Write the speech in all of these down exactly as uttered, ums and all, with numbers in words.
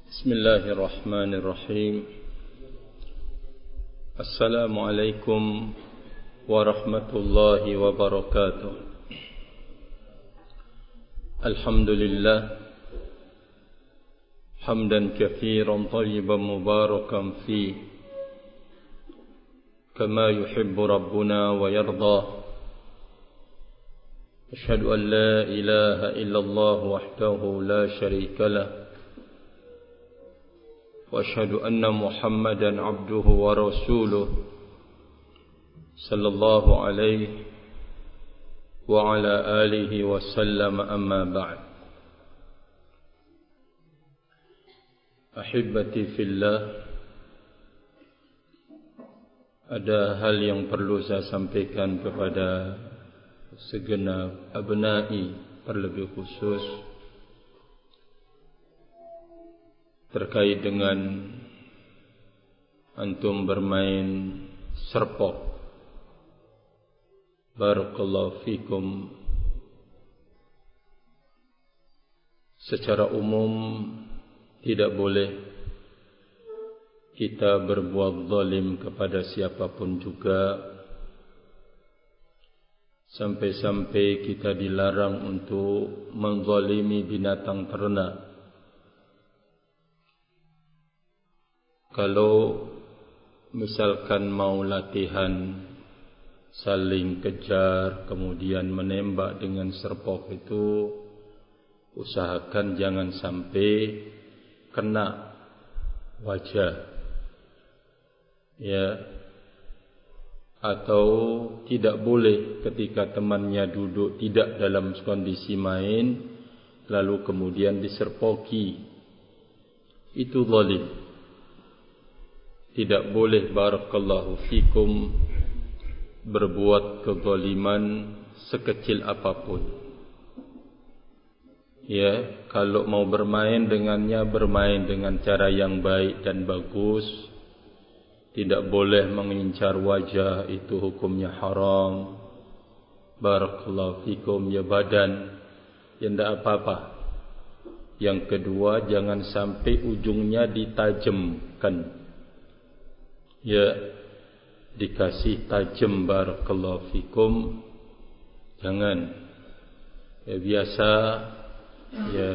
Bismillahirrahmanirrahim. Assalamualaikum warahmatullahi wabarakatuh. Alhamdulillah hamdan katsiran tayyiban mubarakan fi kama yuhibbu rabbuna wa yarda. Asyhadu an la ilaha illallah wahdahu la syarika lah wa asyhadu anna Muhammadan abduhu wa rasuluh sallallahu alaihi wa ala alihi wa sallam, amma ba'd. Ahibbati fillah, ada hal yang perlu saya sampaikan kepada segenap abnai, terlebih khusus terkait dengan antum bermain serpok. Barakallahu fikum. Secara umum tidak boleh kita berbuat zalim kepada siapapun juga, sampai-sampai kita dilarang untuk menzalimi binatang ternak. Kalau misalkan mau latihan saling kejar kemudian menembak dengan serpok itu, usahakan jangan sampai kena wajah, ya. Atau tidak boleh ketika temannya duduk tidak dalam kondisi main lalu kemudian diserpoki, itu zalim. Tidak boleh, barakallahu fikum, berbuat kezaliman sekecil apapun. Ya, kalau mau bermain dengannya, bermain dengan cara yang baik dan bagus. Tidak boleh mengincar wajah, itu hukumnya haram. Barakallahu fikum, ya badan, ya tidak apa-apa. Yang kedua, jangan sampai ujungnya ditajamkan. Ya, dikasih tajam, barakallahu fikum. Jangan. Ya, biasa, ya,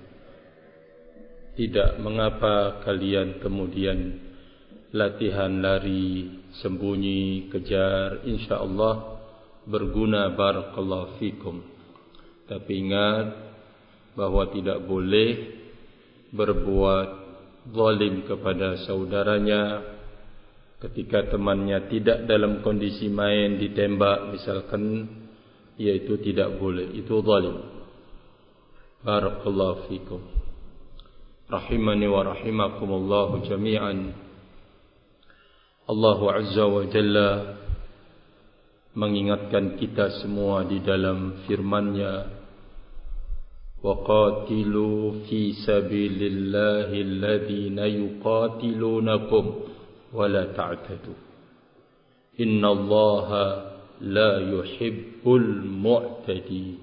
tidak mengapa kalian kemudian latihan lari, sembunyi, kejar, insyaallah berguna, barakallahu fikum. Tapi ingat bahwa tidak boleh berbuat zalim kepada saudaranya. Ketika temannya tidak dalam kondisi main ditembak misalkan, yaitu tidak boleh, itu zalim. Barakallahu fikum. Rahimani wa rahimakumullahu jami'an. Allah Azza wa Jalla mengingatkan kita semua di dalam firman-Nya, wa qatilu fi sabilillahi alladhina yuqatilunakum wala ta'tadu innallaha la yuhibbul mu'tadi.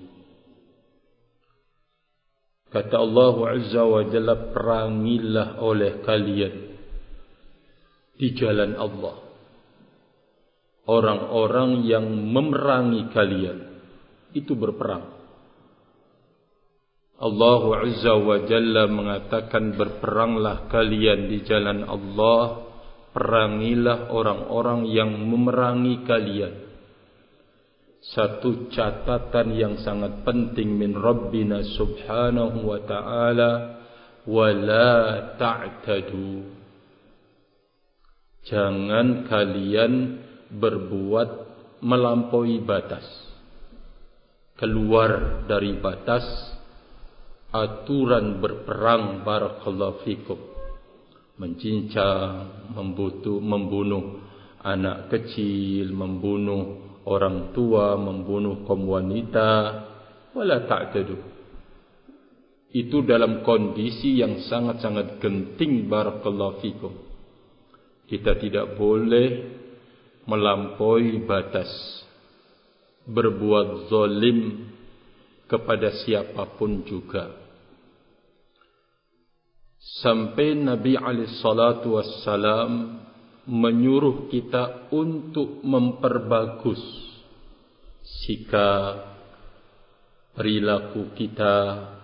Kata Allah Azza wa Jalla, perangilah oleh kalian di jalan Allah orang-orang yang memerangi kalian, itu berperang. Allah Azza wa Jalla mengatakan, berperanglah kalian di jalan Allah, perangilah orang-orang yang memerangi kalian. Satu catatan yang sangat penting min Rabbina subhanahu wa ta'ala, wala ta'tadu. Jangan kalian berbuat melampaui batas, keluar dari batas aturan berperang, barakallahu fikum. Mencincang, membutuh, membunuh anak kecil, membunuh orang tua, membunuh kaum wanita, wala ta'tadu. Itu dalam kondisi yang sangat-sangat genting, barakallahu fikum. Kita tidak boleh melampaui batas, berbuat zalim kepada siapapun juga. sampai Nabi alaihi salatu wassalam menyuruh kita untuk memperbagus sikap, perilaku kita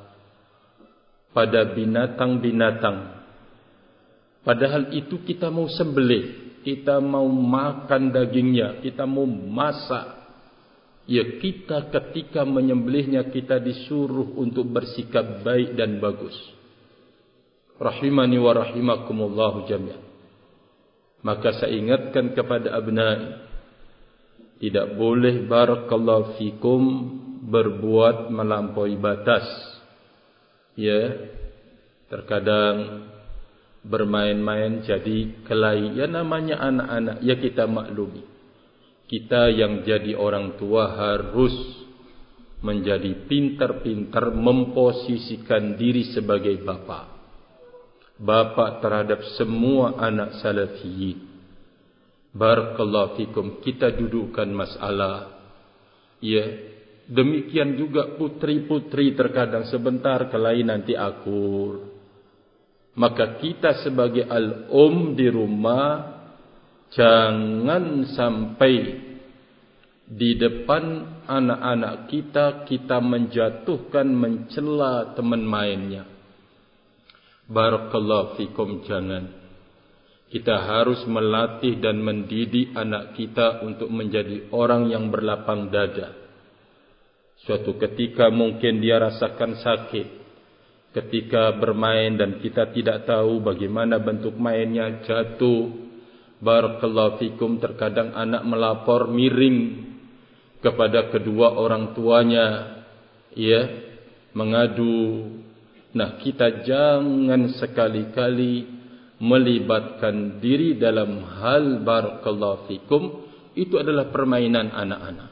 pada binatang-binatang. Padahal itu kita mau sembelih, kita mau makan dagingnya, kita mau masak. Ya, kita ketika menyembelihnya kita disuruh untuk bersikap baik dan bagus. Rahimani wa rahimakumullahu jami'an. Maka saya ingatkan kepada abnai, tidak boleh barakallahu fikum berbuat melampaui batas. Ya, terkadang bermain-main jadi kelahi. Ya, namanya anak-anak, ya kita maklumi. Kita yang jadi orang tua harus menjadi pintar-pintar memposisikan diri sebagai bapa. Bapa terhadap semua anak salafiyin. Barakallahu fikum, kita dudukkan masalah. Ya, demikian juga putri-putri terkadang sebentar kelahi nanti akur. Maka kita sebagai al-um di rumah jangan sampai di depan anak-anak kita kita menjatuhkan, mencela teman mainnya. Barakallahu fikum, jangan. Kita harus melatih dan mendidik anak kita untuk menjadi orang yang berlapang dada. Suatu ketika mungkin dia rasakan sakit ketika bermain dan kita tidak tahu bagaimana bentuk mainnya, jatuh. Barakallahu fikum, terkadang anak melapor miring kepada kedua orang tuanya, ya, mengadu. Nah, kita jangan sekali-kali melibatkan diri dalam hal barakallahu fikum, itu adalah permainan anak-anak.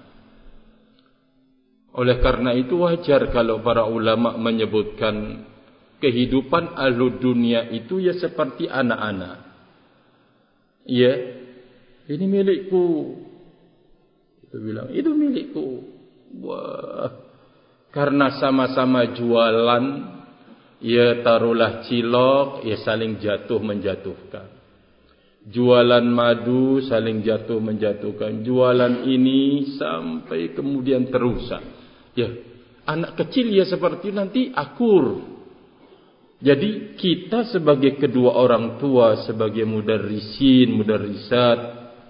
Oleh karena itu wajar kalau para ulama menyebutkan kehidupan ahlu dunia itu ya seperti anak-anak. Ya, ini milikku. Itu bilang, itu milikku. Wah, karena sama-sama jualan, ya taruhlah cilok, ya saling jatuh menjatuhkan. Jualan madu saling jatuh menjatuhkan. Jualan ini sampai kemudian terusan. Ya, anak kecil ya seperti nanti akur. Jadi kita sebagai kedua orang tua, sebagai mudarrisin, mudarrisat,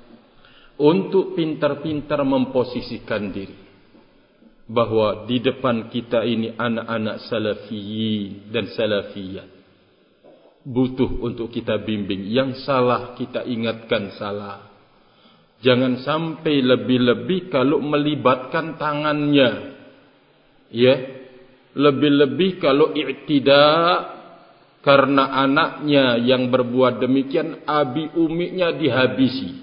untuk pintar-pintar memposisikan diri bahwa di depan kita ini anak-anak salafiyin dan salafiyat, butuh untuk kita bimbing. Yang salah kita ingatkan salah. Jangan sampai lebih-lebih kalau melibatkan tangannya, ya, lebih-lebih kalau i'tidaa, karena anaknya yang berbuat demikian abi umiknya dihabisi,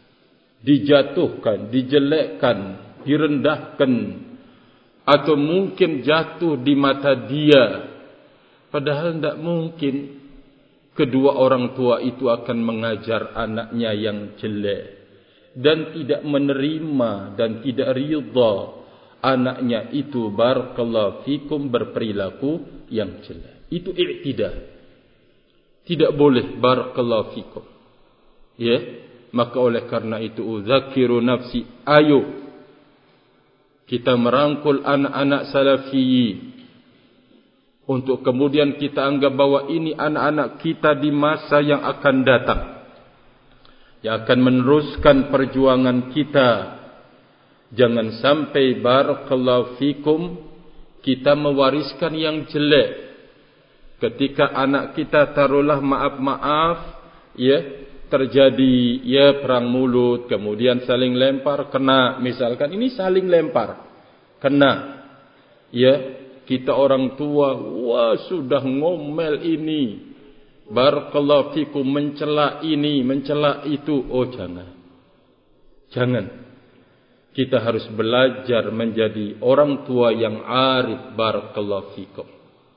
dijatuhkan, dijelekkan, direndahkan, atau mungkin jatuh di mata dia. Padahal tidak mungkin kedua orang tua itu akan mengajar anaknya yang jelek dan tidak menerima dan tidak ridha anaknya itu barakallahu fikum berperilaku yang jelek. Itu i'tidah. Tidak boleh barakallahu fikum. Ya, maka oleh karena itu uzakiru nafsi, ayo kita merangkul anak-anak salafiyin untuk kemudian kita anggap bahwa ini anak-anak kita di masa yang akan datang, yang akan meneruskan perjuangan kita. Jangan sampai barakallahu fikum kita mewariskan yang jelek. Ketika anak kita taruhlah maaf-maaf, ya, terjadi ya perang mulut, kemudian saling lempar, kena, misalkan ini saling lempar, kena, ya, kita orang tua, wah sudah ngomel ini, barakallahu fikum, mencela ini, mencela itu. Oh jangan, jangan. Kita harus belajar menjadi orang tua yang arif, barakallahu fikum.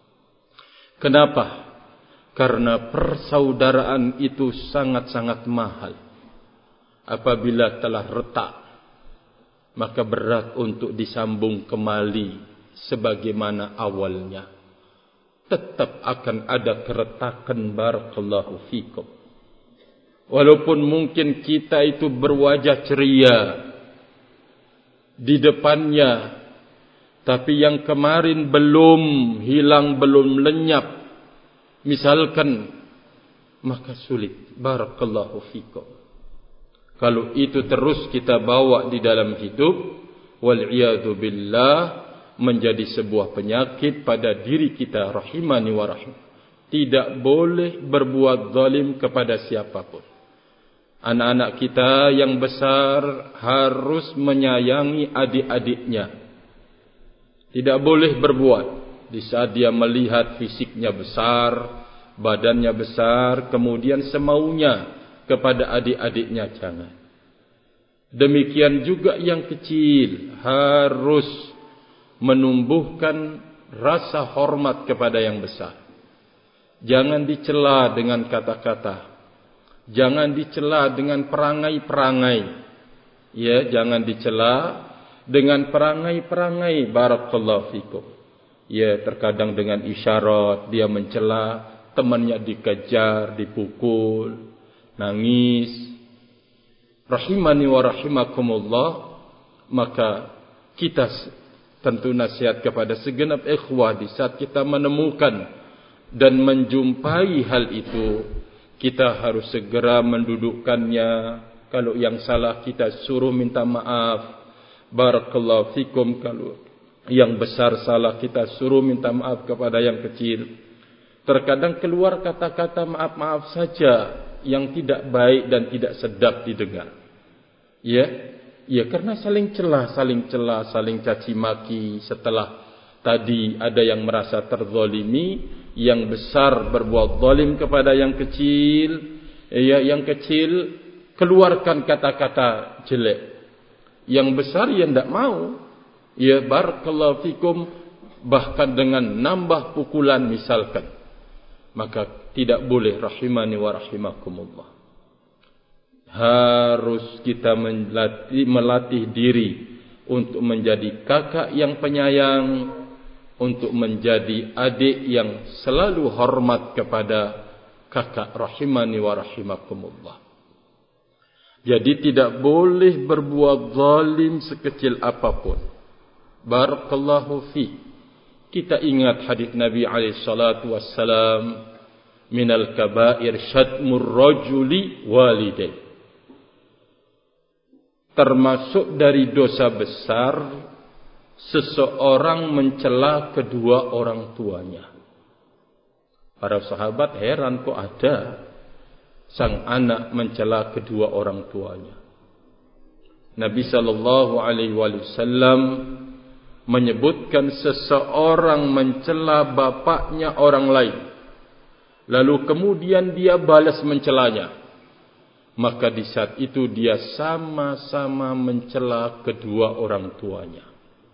Kenapa? Karena persaudaraan itu sangat-sangat mahal. Apabila telah retak, maka berat untuk disambung kembali sebagaimana awalnya. tetap akan ada keretakan. Barakallahu fikum. Walaupun mungkin kita itu berwajah ceria di depannya, tapi yang kemarin belum hilang, belum lenyap, misalkan, maka sulit. Barakallahu fikum. Kalau itu terus kita bawa di dalam hidup, wal'iyadu billah, menjadi sebuah penyakit pada diri kita. Rahimani wa rahim. Tidak boleh berbuat zalim kepada siapapun. Anak-anak kita yang besar harus menyayangi adik-adiknya. Tidak boleh berbuat di saat dia melihat fisiknya besar, badannya besar, kemudian semaunya kepada adik-adiknya. Jangan. Demikian juga yang kecil harus menumbuhkan rasa hormat kepada yang besar. Jangan dicela dengan kata-kata. Jangan dicela dengan perangai-perangai. Ya, jangan dicela dengan perangai-perangai. Barakallahu fikum. Ya, terkadang dengan isyarat dia mencela, temannya dikejar, dipukul, nangis. Rahimani wa rahimakumullah. Maka kita tentu nasihat kepada segenap ikhwah di saat kita menemukan dan menjumpai hal itu, kita harus segera mendudukkannya. Kalau yang salah kita suruh minta maaf. Barakallahu fikum. Kalau yang besar salah kita suruh minta maaf kepada yang kecil. Terkadang keluar kata-kata maaf-maaf saja yang tidak baik dan tidak sedap didengar. Ya, ya karena saling celah, saling celah, saling caci maki. Setelah tadi ada yang merasa terzalimi, yang besar berbuat zalim kepada yang kecil, ya yang kecil keluarkan kata-kata jelek. Yang besar ya tidak mau. Ya barakallahu fikum, bahkan dengan nambah pukulan misalkan. Maka tidak boleh. Rahimani wa rahimakumullah. Harus kita melatih, melatih diri untuk menjadi kakak yang penyayang, untuk menjadi adik yang selalu hormat kepada kakak. Rahimani wa rahimakumullah. Jadi tidak boleh berbuat zalim sekecil apapun. Barakallahu fi. Kita ingat hadis Nabi alaihi salatu wassalam, minal kabair syatmur rajuli walidayh. Termasuk dari dosa besar seseorang mencela kedua orang tuanya. Para sahabat heran, kok ada sang anak mencela kedua orang tuanya. Nabi sallallahu alaihi wasallam menyebutkan seseorang mencela bapaknya orang lain, lalu kemudian dia balas mencelanya, maka di saat itu dia sama-sama mencela kedua orang tuanya.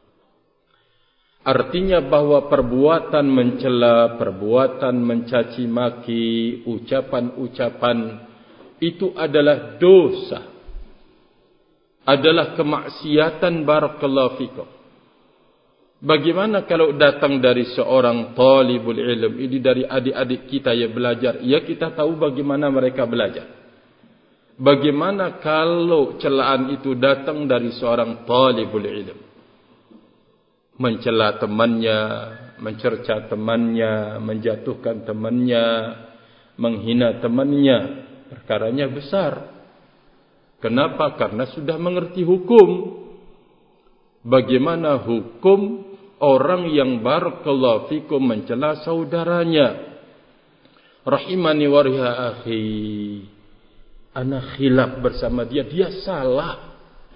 Artinya bahwa perbuatan mencela, perbuatan mencaci maki, ucapan-ucapan itu adalah dosa, adalah kemaksiatan. Barakallahu fikum. Bagaimana kalau datang dari seorang talibul ilm, ini dari adik-adik kita yang belajar, ya kita tahu bagaimana mereka belajar. Bagaimana kalau celaan itu datang dari seorang talibul ilm? Mencela temannya, mencerca temannya, menjatuhkan temannya, menghina temannya, perkaranya besar. Kenapa? Karena sudah mengerti hukum. Bagaimana hukum orang yang barakallahu fikum mencela saudaranya? Rahimani wa riha akhi. Ana khilaf bersama dia, dia salah.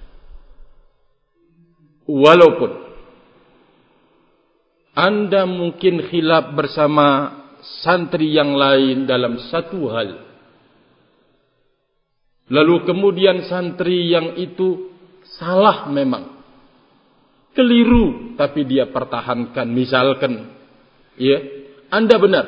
Walaupun Anda mungkin khilaf bersama santri yang lain dalam satu hal, lalu kemudian santri yang itu salah memang, keliru, tapi dia pertahankan, misalkan, ya, Anda benar,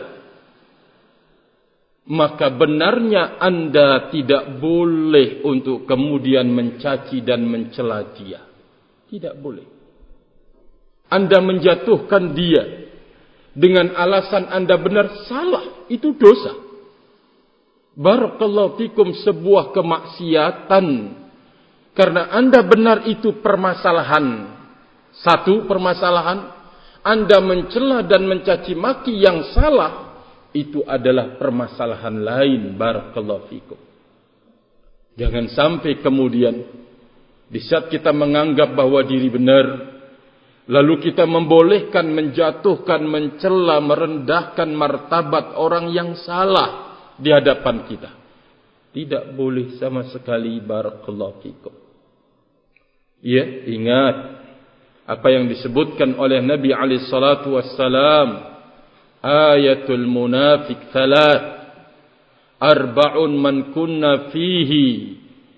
maka benarnya Anda tidak boleh untuk kemudian mencaci dan mencela dia. Tidak boleh. Anda menjatuhkan dia, dengan alasan Anda benar, salah, itu dosa. Barakallahu fikum, sebuah kemaksiatan. Karena Anda benar, itu permasalahan. Satu permasalahan, Anda mencela dan mencaci maki yang salah, itu adalah permasalahan lain. Barakallahu fikum. Jangan sampai kemudian di saat kita menganggap bahwa diri benar, lalu kita membolehkan, menjatuhkan, mencela, merendahkan martabat orang yang salah di hadapan kita. Tidak boleh sama sekali. Barakallahu fikum. Ya, ingat apa yang disebutkan oleh Nabi alaihi salatu wassalam, ayatul munafik thalath, arba'un man kunna fihi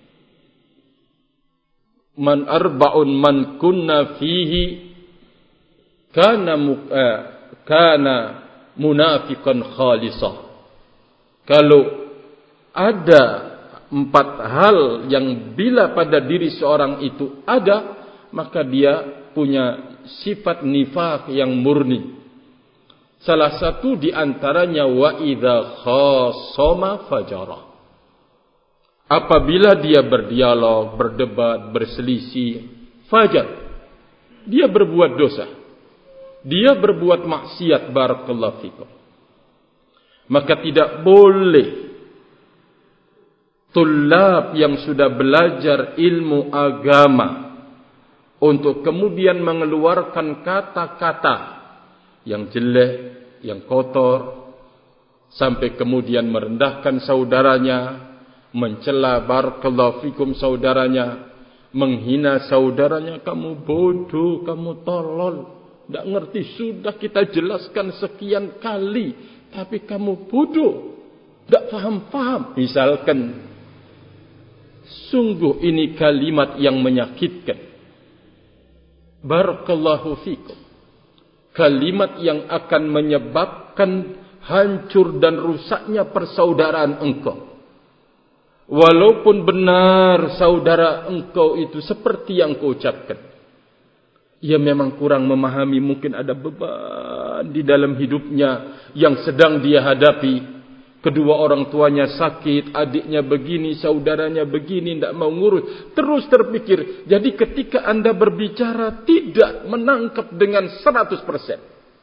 man arba'un man kunna fihi kana uh, kana munafiqan khalisah. Kalau ada empat hal yang bila pada diri seorang itu ada, maka dia punya sifat nifaq yang murni. Salah satu di antaranya, wa idza khasama fajara. Apabila dia berdialog, berdebat, berselisih, fajar, dia berbuat dosa, dia berbuat maksiat. Barakallahu fikum. Maka tidak boleh tulab yang sudah belajar ilmu agama untuk kemudian mengeluarkan kata-kata yang jelek, yang kotor, sampai kemudian merendahkan saudaranya, mencela barakallahu fikum saudaranya, menghina saudaranya. Kamu bodoh, kamu tolol, tidak ngerti, sudah kita jelaskan sekian kali, tapi kamu bodoh, tidak faham-faham. Misalkan, sungguh ini kalimat yang menyakitkan. Barakallahu fikum. Kalimat yang akan menyebabkan hancur dan rusaknya persaudaraan engkau. Walaupun benar saudara engkau itu seperti yang kau ucapkan, ia memang kurang memahami, mungkin ada beban di dalam hidupnya yang sedang dia hadapi. Kedua orang tuanya sakit, adiknya begini, saudaranya begini, tidak mau ngurus. Terus terpikir. Jadi ketika Anda berbicara, tidak menangkap dengan seratus persen.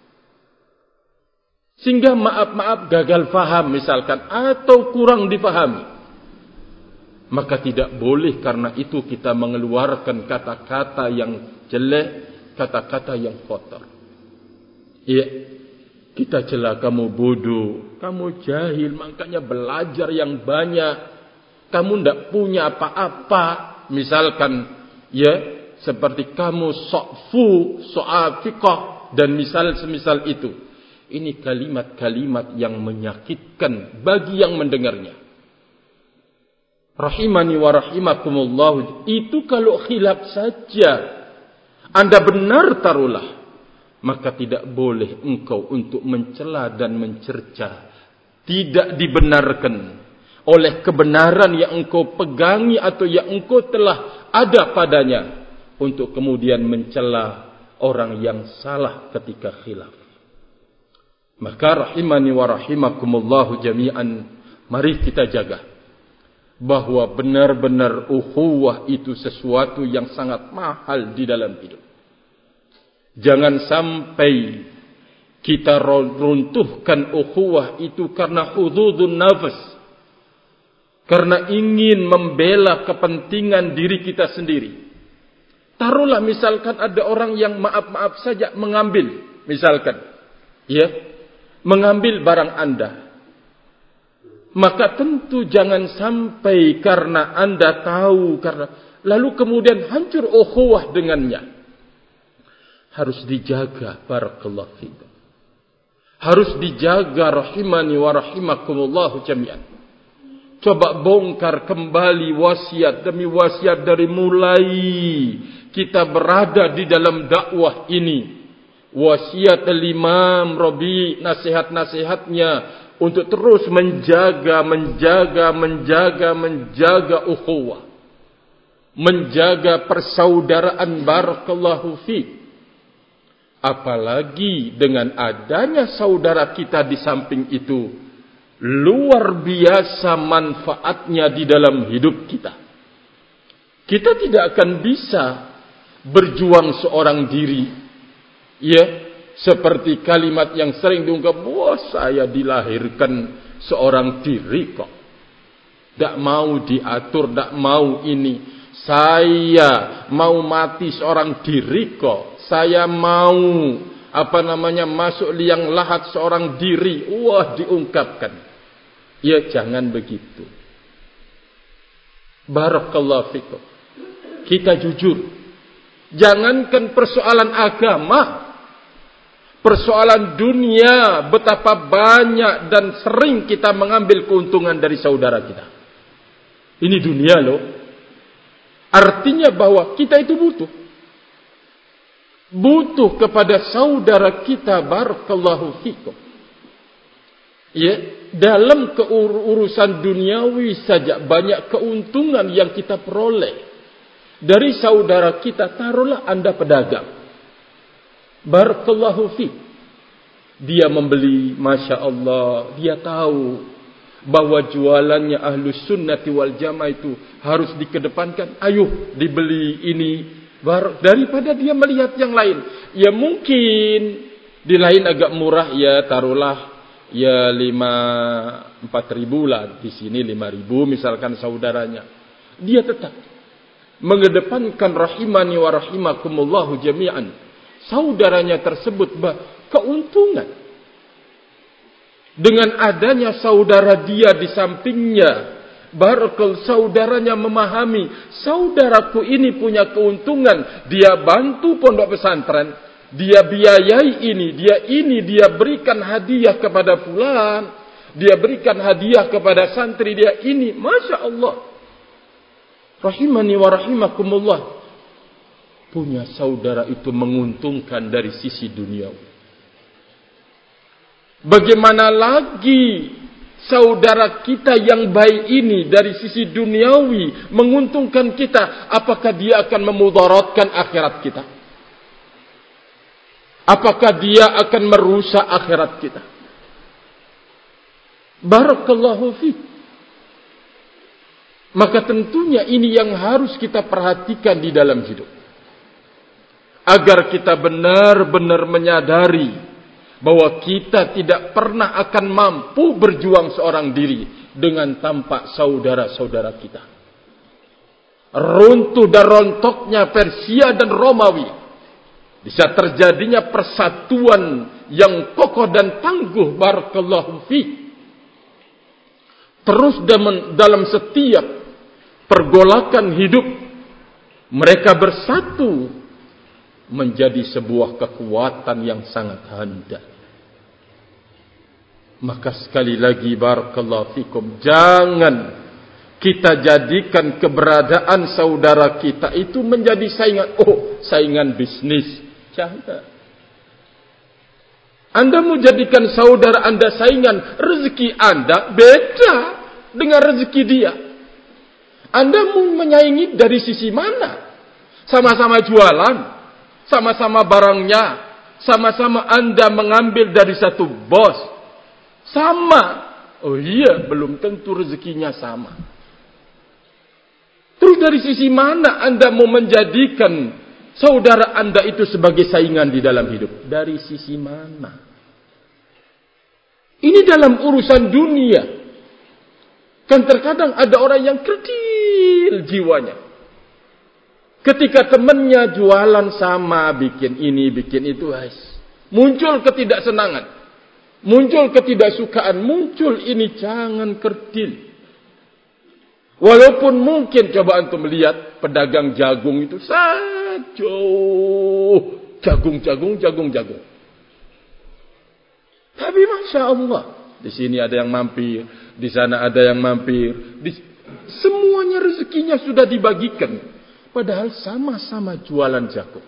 Sehingga maaf-maaf gagal faham misalkan, atau kurang difahami. Maka tidak boleh karena itu kita mengeluarkan kata-kata yang jelek, kata-kata yang kotor. Iya. Kita cela kamu bodoh, kamu jahil, makanya belajar yang banyak. Kamu tidak punya apa-apa. Misalkan, ya, seperti kamu sok fu, sok fiqh, dan misal semisal itu. Ini kalimat-kalimat yang menyakitkan bagi yang mendengarnya. Rahimani wa rahimakumullah. Itu kalau khilaf saja, Anda benar taruhlah, maka tidak boleh engkau untuk mencela dan mencerca. Tidak dibenarkan oleh kebenaran yang engkau pegangi atau yang engkau telah ada padanya, untuk kemudian mencela orang yang salah ketika khilaf. Maka rahimani wa rahimakumullahu jami'an, mari kita jaga bahwa benar-benar ukhuwah itu sesuatu yang sangat mahal di dalam hidup. Jangan sampai kita runtuhkan ukhuwah itu karena hududun nafas, karena ingin membela kepentingan diri kita sendiri. Taruhlah misalkan ada orang yang maaf-maaf saja mengambil, misalkan, ya, mengambil barang Anda. Maka tentu jangan sampai karena Anda tahu, karena lalu kemudian hancur ukhuwah dengannya. Harus dijaga, barakallahu fikum. Harus dijaga, rahimani wa rahimakumullahu jami'an. Coba bongkar kembali wasiat demi wasiat dari mulai kita berada di dalam dakwah ini. Wasiat Imam Rabi, nasihat-nasihatnya untuk terus menjaga, menjaga, menjaga, menjaga ukhuwah. Menjaga persaudaraan, barakallahu fikum. Apalagi dengan adanya saudara kita di samping itu, luar biasa manfaatnya di dalam hidup kita. Kita tidak akan bisa berjuang seorang diri. Ya, seperti kalimat yang sering diungkap, wah saya dilahirkan seorang diri kok. Tak mau diatur, tak mau ini. Saya mau mati seorang diri kok. Saya mau apa namanya masuk liang lahat seorang diri. Wah, diungkapkan. Ya, jangan begitu. Barakallahu fikum. Kita jujur. Jangankan persoalan agama, persoalan dunia, betapa banyak dan sering kita mengambil keuntungan dari saudara kita. Ini dunia loh. Artinya bahwa kita itu butuh. Butuh kepada saudara kita, barakallahu fikum. Ya, dalam keurusan duniawi saja banyak keuntungan yang kita peroleh dari saudara kita. Taruhlah Anda pedagang, barakallahu fikum. Dia membeli, masya Allah, dia tahu bahwa jualannya Ahlus Sunnati wal Jamaah itu harus dikedepankan. Ayo dibeli ini, daripada dia melihat yang lain. Ya mungkin di lain agak murah, ya taruhlah ya lima empat ribu lah, di sini lima ribu misalkan saudaranya. Dia tetap mengedepankan rahimani wa rahimakumullahu jami'an. Saudaranya tersebut bah keuntungan. Dengan adanya saudara dia di sampingnya, barakal saudaranya memahami, saudaraku ini punya keuntungan, dia bantu pondok pesantren, dia biayai ini, dia ini, dia berikan hadiah kepada fulan, dia berikan hadiah kepada santri dia ini, masya Allah. Rahimani wa rahimakumullah. Punya saudara itu menguntungkan dari sisi duniawi. Bagaimana lagi saudara kita yang baik ini dari sisi duniawi menguntungkan kita? Apakah dia akan memudaratkan akhirat kita? Apakah dia akan merusak akhirat kita? Barakallahu fiik. Maka tentunya ini yang harus kita perhatikan di dalam hidup. Agar kita benar-benar menyadari bahwa kita tidak pernah akan mampu berjuang seorang diri dengan tanpa saudara-saudara kita. Runtuh dan rontoknya Persia dan Romawi, bisa terjadinya persatuan yang kokoh dan tangguh, barakallahu fiik. Terus dalam setiap pergolakan hidup, mereka bersatu menjadi sebuah kekuatan yang sangat handal. Maka sekali lagi barakallahu fikum, jangan kita jadikan keberadaan saudara kita itu menjadi saingan. Oh, saingan bisnis. Jangan. Anda mau jadikan saudara Anda saingan, rezeki Anda beda dengan rezeki dia. Anda mau menyaingi dari sisi mana? Sama-sama jualan, sama-sama barangnya, sama-sama Anda mengambil dari satu bos. Sama. Oh iya, belum tentu rezekinya sama. Terus dari sisi mana Anda mau menjadikan saudara Anda itu sebagai saingan di dalam hidup? Dari sisi mana? Ini dalam urusan dunia. Kan terkadang ada orang yang kerdil jiwanya. Ketika temannya jualan sama, bikin ini, bikin itu, guys, muncul ketidaksenangan. Muncul ketidaksukaan, muncul ini, jangan kerdil. Walaupun mungkin coba antum melihat pedagang jagung itu saja, jagung, jagung, jagung, jagung. Tapi masya Allah, di sini ada yang mampir, di sana ada yang mampir, di, semuanya rezekinya sudah dibagikan, padahal sama-sama jualan jagung.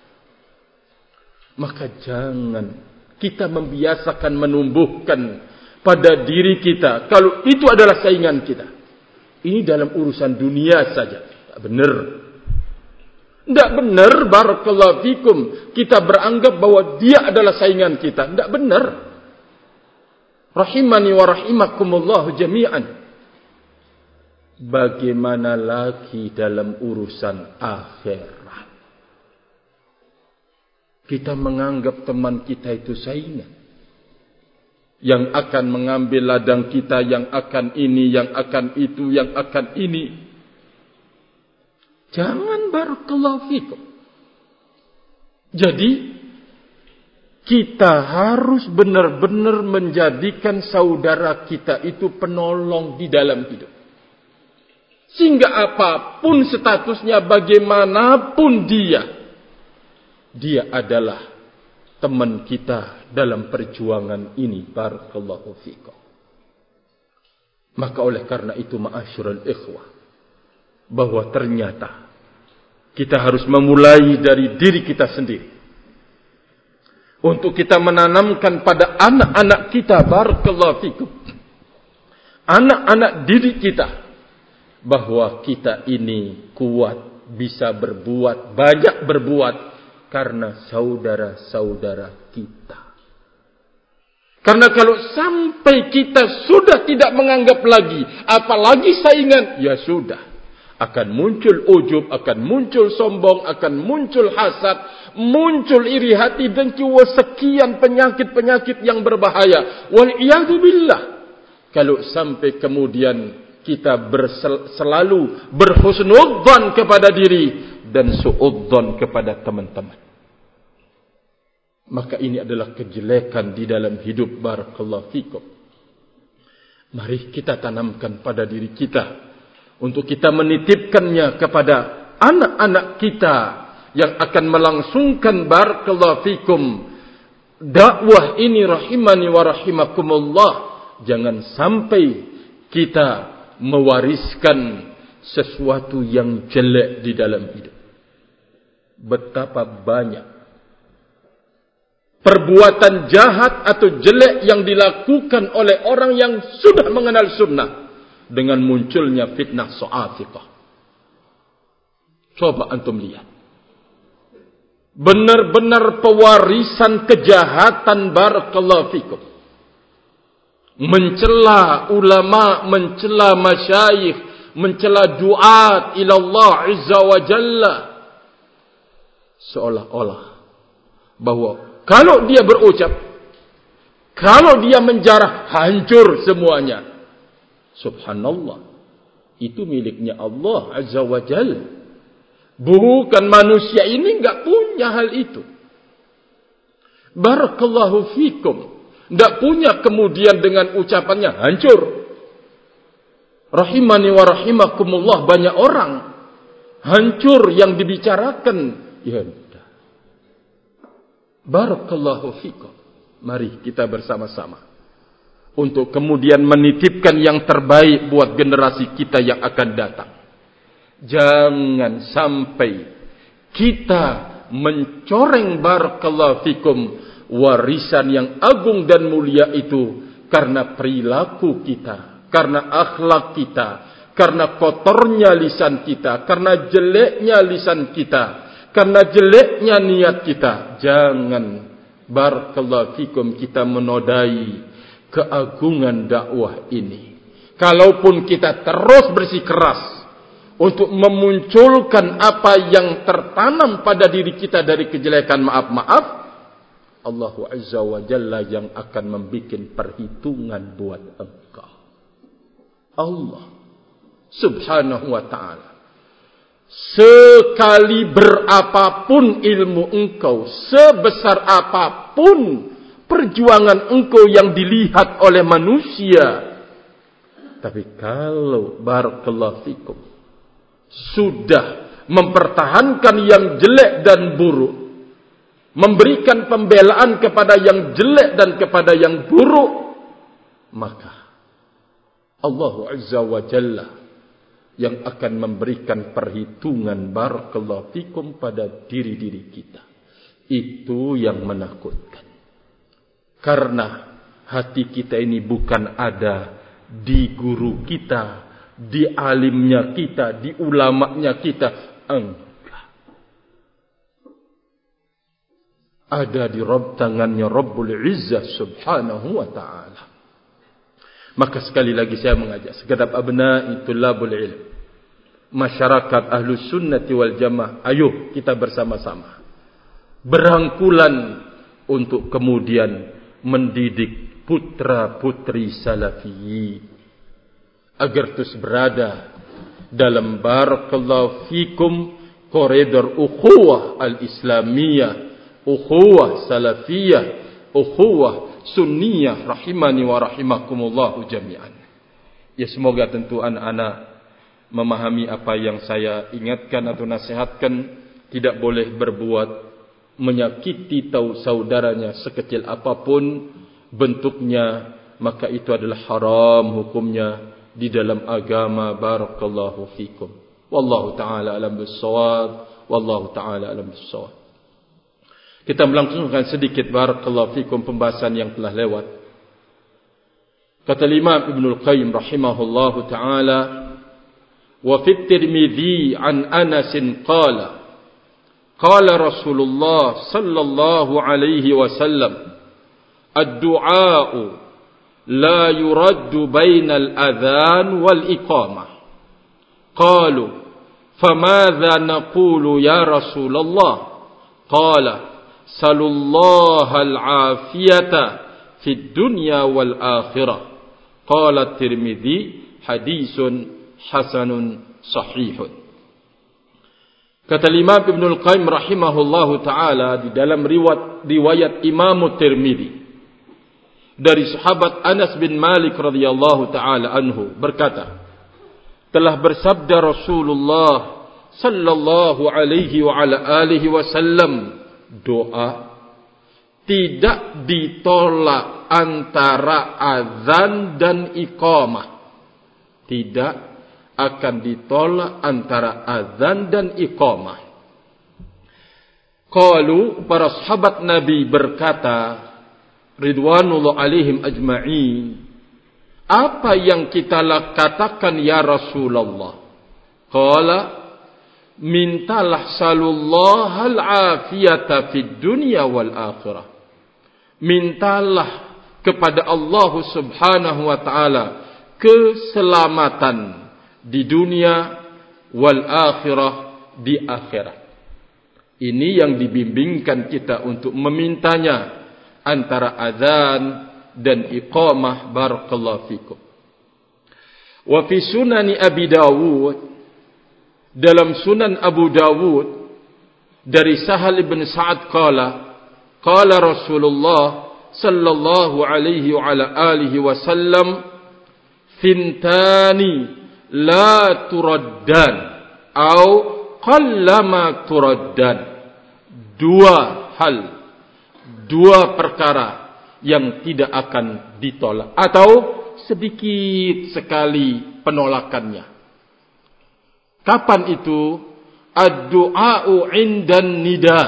Maka jangan kita membiasakan menumbuhkan pada diri kita kalau itu adalah saingan kita. Ini dalam urusan dunia saja, tak benar. Tidak benar, barakallahu fikum, kita beranggap bahwa dia adalah saingan kita. Tidak benar. Rahimani wa rahimakumullah jami'an. Bagaimana lagi dalam urusan akhirat? Kita menganggap teman kita itu saingan. Yang akan mengambil ladang kita, yang akan ini, yang akan itu, yang akan ini. Jangan, barakallahu fikum. Jadi, kita harus benar-benar menjadikan saudara kita itu penolong di dalam hidup. Sehingga apapun statusnya, bagaimanapun dia, dia adalah teman kita dalam perjuangan ini. Barakallahu fikum. Maka oleh karena itu, ma'asyiral ikhwah, bahwa ternyata kita harus memulai dari diri kita sendiri. Untuk kita menanamkan pada anak-anak kita, barakallahu fikum, anak-anak didik kita, bahwa kita ini kuat, bisa berbuat, banyak berbuat, karena saudara-saudara kita. Karena kalau sampai kita sudah tidak menganggap lagi, apalagi saingan, ya sudah, akan muncul ujub, akan muncul sombong, akan muncul hasad, muncul iri hati, dengki, sekian penyakit-penyakit yang berbahaya. Wal'iyadu billah. Kalau sampai kemudian kita bersel, selalu berhusnudzan kepada diri dan suudzan kepada teman-teman, maka ini adalah kejelekan di dalam hidup. Barakallahu fikum. Mari kita tanamkan pada diri kita, untuk kita menitipkannya kepada anak-anak kita yang akan melangsungkan, barakallahu fikum, dakwah ini, rahimani wa rahimakumullah. Jangan sampai kita mewariskan sesuatu yang jelek di dalam hidup. Betapa banyak perbuatan jahat atau jelek yang dilakukan oleh orang yang sudah mengenal sunnah dengan munculnya fitnah so'afiqah. Coba antum lihat. Benar-benar pewarisan kejahatan, barakallahu fikum. Mencela ulama, mencela masyayikh, mencela duat ila Allah Azza wa Jalla. Seolah-olah bahwa kalau dia berucap, kalau dia menjarah, hancur semuanya. Subhanallah. Itu miliknya Allah Azza wa Jalla. Bukan manusia ini enggak punya hal itu. Barakallahu fikum. Tidak punya kemudian dengan ucapannya hancur. Rahimani wa rahimakumullah, banyak orang hancur yang dibicarakan. Ya sudah. Barakallahu fikum. Mari kita bersama-sama untuk kemudian menitipkan yang terbaik buat generasi kita yang akan datang. Jangan sampai kita mencoreng, barakallahu fikum, warisan yang agung dan mulia itu karena perilaku kita, karena akhlak kita, karena kotornya lisan kita, karena jeleknya lisan kita, karena jeleknya niat kita. Jangan, barakallahu fikum, kita menodai keagungan dakwah ini. Kalaupun kita terus bersikeras untuk memunculkan apa yang tertanam pada diri kita dari kejelekan, maaf-maaf, Allah Azza wa Jalla yang akan membuat perhitungan buat engkau. Allah Subhanahu wa ta'ala, sekali berapapun ilmu engkau, sebesar apapun perjuangan engkau yang dilihat oleh manusia, tapi kalau, barakallahu fikum, sudah mempertahankan yang jelek dan buruk, memberikan pembelaan kepada yang jelek dan kepada yang buruk, maka Allah Azza wa Jalla yang akan memberikan perhitungan, barakallahu fikum, pada diri-diri kita. Itu yang menakutkan. Karena hati kita ini bukan ada di guru kita, di alimnya kita, di ulamanya kita. Enggak. ada di Rabb tangannya Rabbul Izzah subhanahu wa ta'ala. Maka sekali lagi saya mengajak segenap abna'i tulabul ilm, masyarakat ahlus sunnati wal jamaah, ayo kita bersama-sama berangkulan untuk kemudian mendidik putra-putri salafi agar terus berada dalam barakallahu fikum koridor ukhuwah al-islamiyah, ukhuwah salafiyah, ukhuwah sunniyah rahimani wa rahimakumullahu jami'an. Ya, semoga tentu anak-anak memahami apa yang saya ingatkan atau nasihatkan, tidak boleh berbuat menyakiti tahu saudaranya sekecil apapun bentuknya, maka itu adalah haram hukumnya di dalam agama. Barakallahu fikum. Wallahu ta'ala alam bis-shawab. Wallahu ta'ala alam bis-shawab. Kita melangsungkan sedikit barakallahu fikum pembahasan yang telah lewat. Kata Imam Ibnul Qayyim rahimahullahu ta'ala, wa fi Tirmidzi an Anas qala qala Rasulullah sallallahu alaihi wasallam ad-du'a'u la yuraddu bainal adhan wal iqamah. Qalu famadha naqulu ya Rasulullah? Qala salullaha al-afiyata fid dunya wal akhirah. Qala Tirmidzi hadisun hasanun sahihun. Kata Imam Ibnul Qayyim rahimahullahu ta'ala di dalam riwayat, riwayat Imam Tirmidzi dari sahabat Anas bin Malik radhiyallahu ta'ala anhu berkata, telah bersabda Rasulullah sallallahu alaihi wa ala alihi wasallam, doa tidak ditolak antara azan dan iqamah. Tidak akan ditolak antara azan dan iqamah. Qalu, para sahabat Nabi berkata ridwanullah alaihim ajma'in, apa yang kita katakan ya Rasulullah? Qala mintalah sallallahu al-afiyata fid dunya wal akhirah. Mintalah kepada Allah subhanahu wa ta'ala keselamatan di dunia wal akhirah, di akhirat. Ini yang dibimbingkan kita untuk memintanya antara azan dan iqamah. Barakallahu fikum. Wa fi sunani Abi Dawud, dalam sunan Abu Dawud dari Sahal bin Sa'ad qala qala Rasulullah sallallahu alaihi wa ala alihi wasallam, fintani la turaddan atau qallama turaddan. Dua hal, dua perkara yang tidak akan ditolak atau sedikit sekali penolakannya. Kapan itu? Ad-du'a'u 'indan nida,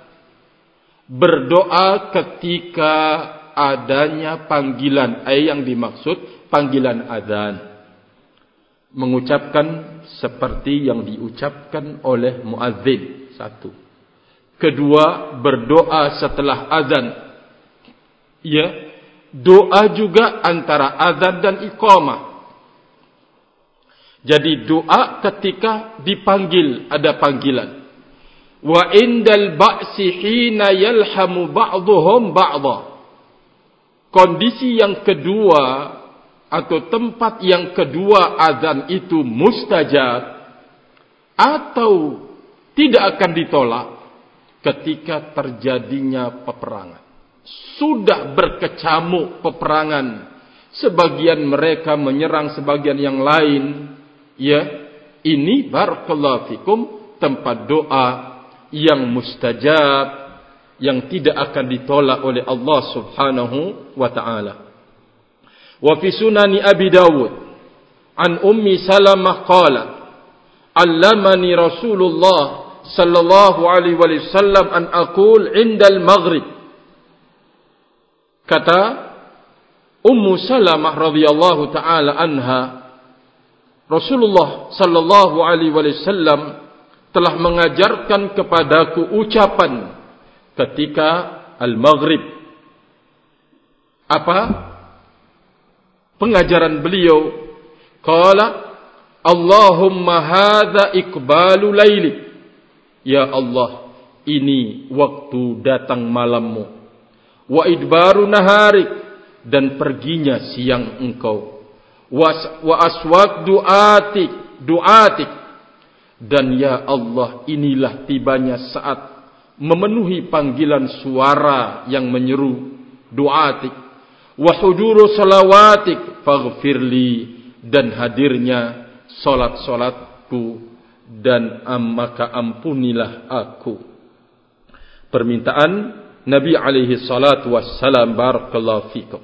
berdoa ketika adanya panggilan. Ayat yang dimaksud panggilan azan. Mengucapkan seperti yang diucapkan oleh muazzin. Satu. Kedua, berdoa setelah azan. Ya, doa juga antara azan dan iqamah. Jadi doa ketika dipanggil, ada panggilan. Wa indal ba'si hina yalhamu ba'dhum ba'dha. Kondisi yang kedua atau tempat yang kedua azan itu mustajab atau tidak akan ditolak ketika terjadinya peperangan. Sudah berkecamuk peperangan, sebagian mereka menyerang sebagian yang lain, ya, ini barakallahu fikum tempat doa yang mustajab, yang tidak akan ditolak oleh Allah subhanahu wa ta'ala. Wa fi sunani Abi Dawud an Ummi Salamah qalat allamani Rasulullah sallallahu alaihi wasallam an aqul indal maghrib. Kata Ummu Salamah radhiyallahu taala anha, Rasulullah sallallahu alaihi wasallam telah mengajarkan kepadaku ucapan ketika al-maghrib. Apa pengajaran beliau? Qala Allahumma hadza iqbalu laili. Ya Allah, ini waktu datang malammu. Wa idbaru naharik, dan perginya siang engkau. Wa aswaq du'atik, du'atik. Dan ya Allah, inilah tibanya saat memenuhi panggilan suara yang menyeru, du'atik. Wa huduru salawatik faghfirli, dan hadirnya solat-solatku, dan maka ampunilah aku. Permintaan Nabi alaihi salatu wassalam, barakallahu fikum.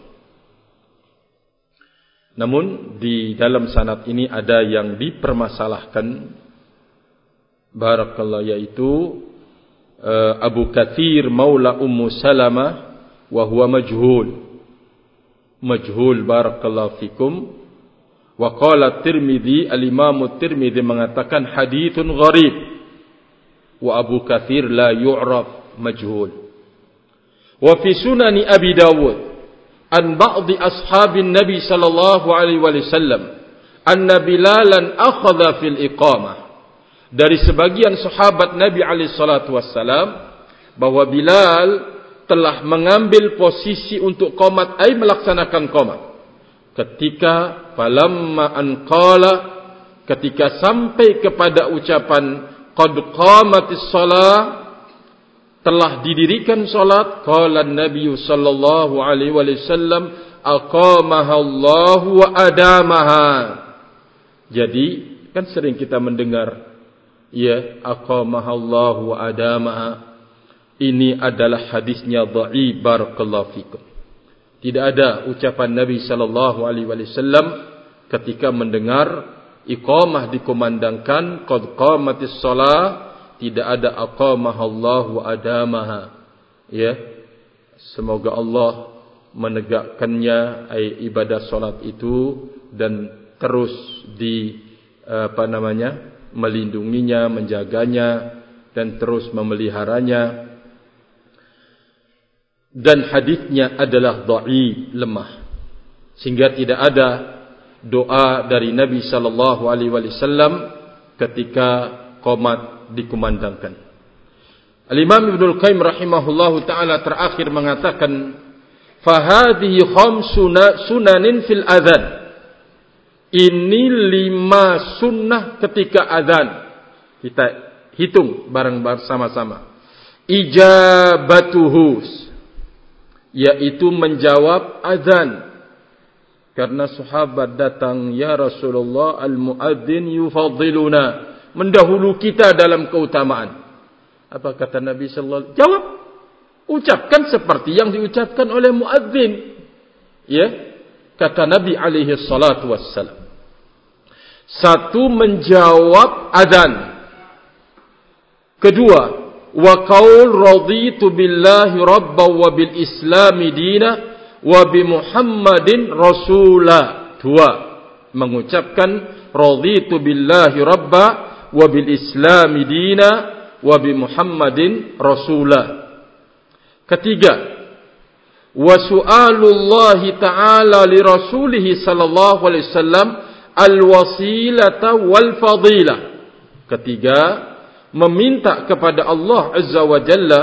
Namun di dalam sanad ini ada yang dipermasalahkan, barakallahu, yaitu uh, Abu Katsir maula Ummu Salamah wa huwa majhul. Majhul, barakallahu fikum. Wa qala Tirmidzi, al-Imam Tirmidzi mengatakan haditsun gharib. Wa Abu Katsir la yu'raf, majhul. Wa fi sunani Abi Dawud an ba'di ashabin Nabi sallallahu alaihi wasallam anna Bilalan akhadha fil iqamah. Dari sebagian sahabat Nabi alaihi salatu wassalam bahwa Bilal telah mengambil posisi untuk qomat, ay melaksanakan qomat. Ketika falamma an qala, ketika sampai kepada ucapan qad qamatis shalah, telah didirikan salat, qala an-nabiy sallallahu alaihi wasallam aqamaha Allah wa adamaha. Jadi kan sering kita mendengar, ya, aqamaha Allah wa adamaha. Ini adalah hadisnya dhaif, barakallahu fikum. Tidak ada ucapan Nabi sallallahu alaihi wasallam ketika mendengar iqamah dikumandangkan qad qamatis shalah, tidak ada aqamahallahu wa adamaha. Ya. Semoga Allah menegakkannya, ay ibadah salat itu, dan terus di apa namanya? melindunginya, menjaganya, dan terus memeliharanya. Dan hadisnya adalah dhaif, lemah, sehingga tidak ada doa dari Nabi sallallahu alaihi wasallam ketika qomat dikumandangkan. Al-Imam Ibnu Al-Qayyim rahimahullahu taala terakhir mengatakan, fa hadhihi khamsuna sunanin fil adzan. Ini lima sunnah ketika adzan. Kita hitung bareng bersama-sama. Ijabatuhu, yaitu menjawab azan. Karena sahabat datang, ya Rasulullah, al-muadzin yufaddiluna, mendahulu kita dalam keutamaan. Apa kata Nabi sallallahu alaihi wasallam? Jawab, ucapkan seperti yang diucapkan oleh muadzin. Ya, kata Nabi alaihi salatu wassalam. Satu, menjawab azan. Kedua, wa qaul raditu billahi rabban wa bil islami dina wa bi Muhammadin rasula. Dua, mengucapkan raditu billahi rabba wa bil islami dina wa bi Muhammadin rasula. Ketiga, wa su'alullahi ta'ala li rasulihi sallallahu alaihi wasallam al-wasilata wal fadilah. Ketiga, meminta kepada Allah Azza wa Jalla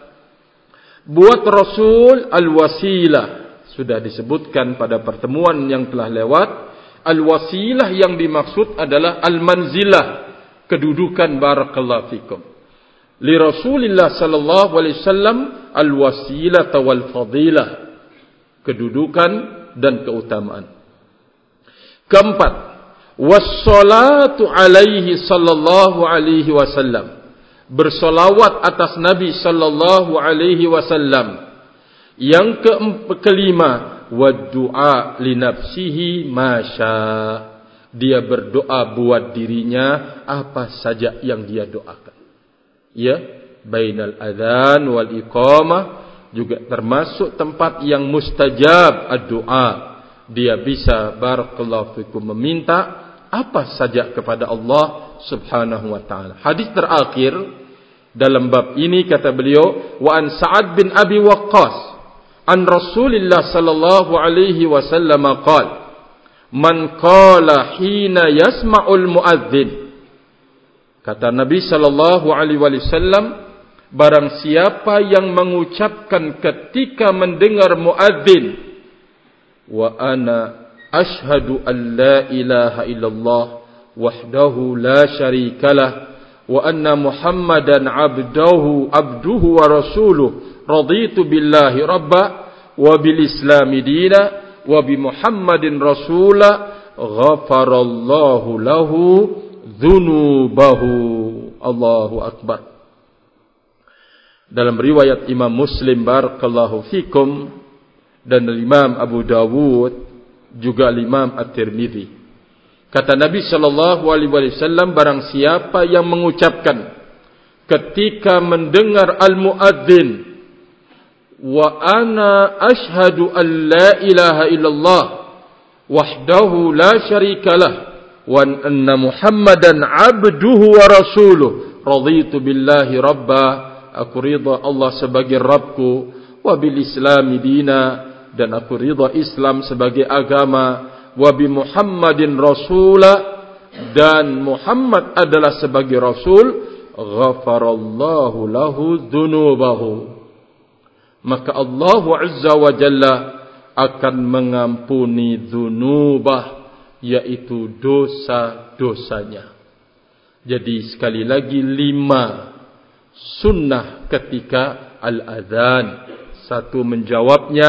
buat Rasul al-wasilah. Sudah disebutkan pada pertemuan yang telah lewat. Al-wasilah yang dimaksud adalah al-manzilah, kedudukan, barakallahu fikum. Li Rasulillah sallallahu alaihi wasallam al-wasilata wal fadilah, kedudukan dan keutamaan. Keempat, wassalatu alaihi sallallahu alaihi wasallam, bersolawat atas Nabi sallallahu alaihi wasallam. Yang ke- kelima, waddu'a li nafsihi masya, dia berdoa buat dirinya apa saja yang dia doakan. Ya, bainal adzan wal iqamah juga termasuk tempat yang mustajab ad-du'a. Dia bisa, barakallahu fikum, meminta apa saja kepada Allah subhanahu wa ta'ala. Hadis terakhir Dalam bab ini kata beliau, wa an Sa'ad bin Abi Waqqas an Rasulillah sallallahu alaihi wasallam qala, man qala hina yasma'ul muadzin. Kata Nabi sallallahu alaihi wasallam, barang siapa yang mengucapkan ketika mendengar muadzin, wa ana ashhadu an la ilaha illallah wahdahu la syarikalah wa anna Muhammadan abduhu abduhu wa rasuluh, raditu billahi rabba wa bil islami dina wa bi Muhammadin rasula, ghafarallahu lahu dzunubahu. Allahu akbar. Dalam riwayat Imam Muslim barakallahu fikum dan Imam Abu Dawud juga Imam At-Tirmidzi, kata Nabi sallallahu alaihi wasallam, barang siapa yang mengucapkan ketika mendengar al-muadzin, wa ana ashhadu an la ilaha illallah wahdahu la syarikalah wa anna Muhammadan abduhu wa rasuluh, raditu billahi rabba, aku ridha Allah sebagai Rabbku, wa bil islami dina, dan aku ridha Islam sebagai agama, wa bi Muhammadin rasula, dan Muhammad adalah sebagai rasul, ghafarallahu lahu dzunubahu, maka Allah azza wa jalla akan mengampuni dzunubah, yaitu dosa-dosanya. Jadi sekali lagi, lima sunnah ketika al-adhan. Satu, menjawabnya.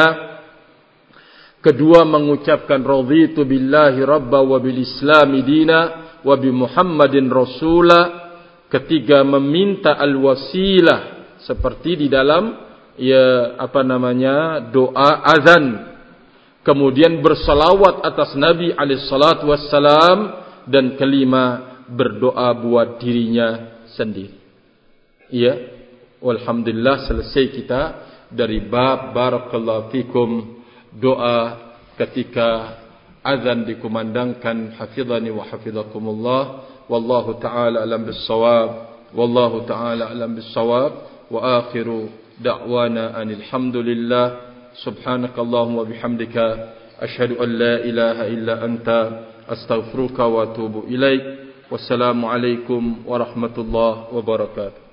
Kedua, mengucapkan raditu billahi rabba wa bil islami dina wa bi Muhammadin rasula. Ketiga, meminta al-wasilah seperti di dalam ya apa namanya doa azan. Kemudian bersalawat atas Nabi alaihi salatu wassalam, dan kelima, berdoa buat dirinya sendiri. Ya, walhamdulillah, selesai kita dari bab barakallahu fikum, doa ketika azan dikumandangkan. Hafizani wa hafizakumullah. Wallahu ta'ala alam bis-shawab. Wallahu ta'ala alam bis-shawab. Wa akhiru da'wana anil hamdulillah. Subhanakallahumma wa bihamdika asyhadu an la ilaha illa anta astaghfiruka wa atubu ilaik. Wassalamu alaikum warahmatullahi wabarakatuh.